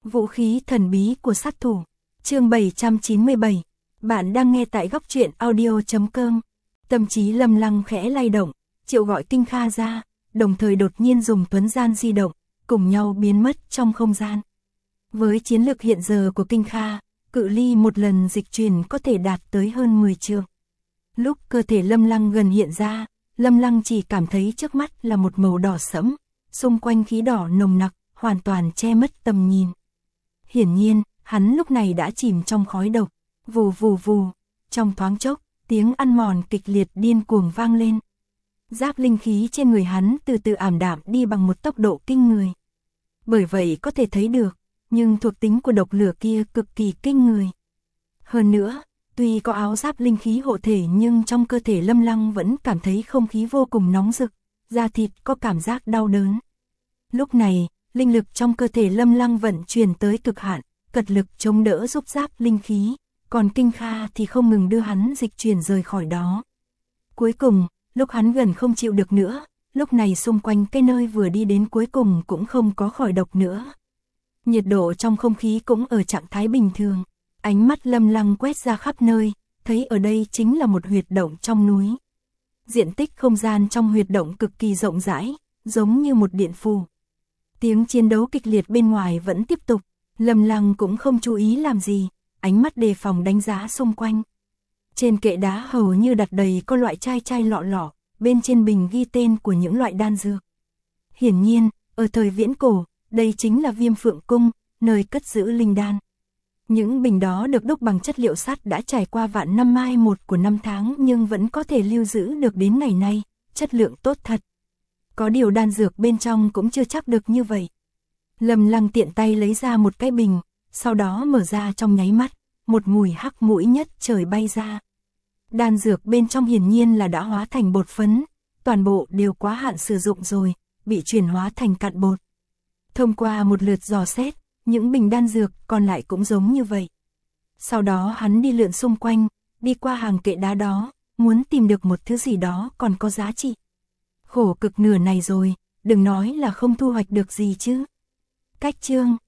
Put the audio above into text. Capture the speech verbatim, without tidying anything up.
Vũ khí thần bí của sát thủ. Chương bảy trăm chín mươi bảy. Bạn đang nghe tại góc truyện audio chấm com. Tâm trí Lâm Lăng khẽ lay động, Triệu gọi Kinh Kha ra, đồng thời đột nhiên dùng tuấn gian di động, cùng nhau biến mất trong không gian. Với chiến lực hiện giờ của Kinh Kha, cự ly một lần dịch chuyển có thể đạt tới hơn mười trượng. Lúc cơ thể Lâm Lăng gần hiện ra, Lâm Lăng chỉ cảm thấy trước mắt là một màu đỏ sẫm, xung quanh khí đỏ nồng nặc, hoàn toàn che mất tầm nhìn. Hiển nhiên, hắn lúc này đã chìm trong khói độc, vù vù vù, trong thoáng chốc, tiếng ăn mòn kịch liệt điên cuồng vang lên. Giáp linh khí trên người hắn từ từ ảm đạm đi bằng một tốc độ kinh người. Bởi vậy có thể thấy được, nhưng thuộc tính của độc lửa kia cực kỳ kinh người. Hơn nữa, tuy có áo giáp linh khí hộ thể nhưng trong cơ thể Lâm Lăng vẫn cảm thấy không khí vô cùng nóng rực, da thịt có cảm giác đau đớn. Lúc này, linh lực trong cơ thể Lâm Lăng vận chuyển tới cực hạn, cật lực chống đỡ giúp giáp linh khí, còn Kinh Kha thì không ngừng đưa hắn dịch chuyển rời khỏi đó. Cuối cùng, lúc hắn gần không chịu được nữa, lúc này xung quanh cái nơi vừa đi đến cuối cùng cũng không có khỏi độc nữa. Nhiệt độ trong không khí cũng ở trạng thái bình thường, ánh mắt Lâm Lăng quét ra khắp nơi, thấy ở đây chính là một huyệt động trong núi. Diện tích không gian trong huyệt động cực kỳ rộng rãi, giống như một điện phủ. Tiếng chiến đấu kịch liệt bên ngoài vẫn tiếp tục, Lâm Lăng cũng không chú ý làm gì, ánh mắt đề phòng đánh giá xung quanh. Trên kệ đá hầu như đặt đầy có loại chai chai lọ lọ, bên trên bình ghi tên của những loại đan dược. Hiển nhiên, ở thời viễn cổ, đây chính là Viêm Phượng Cung, nơi cất giữ linh đan. Những bình đó được đúc bằng chất liệu sắt đã trải qua vạn năm mai một của năm tháng nhưng vẫn có thể lưu giữ được đến ngày nay, chất lượng tốt thật. Có điều đan dược bên trong cũng chưa chắc được như vậy. Lâm Lăng tiện tay lấy ra một cái bình, sau đó mở ra trong nháy mắt, một mùi hắc mũi nhất trời bay ra. Đan dược bên trong hiển nhiên là đã hóa thành bột phấn, toàn bộ đều quá hạn sử dụng rồi, bị chuyển hóa thành cặn bột. Thông qua một lượt dò xét, những bình đan dược còn lại cũng giống như vậy. Sau đó hắn đi lượn xung quanh, đi qua hàng kệ đá đó, muốn tìm được một thứ gì đó còn có giá trị. Khổ cực nửa này rồi, đừng nói là không thu hoạch được gì chứ. Cách chương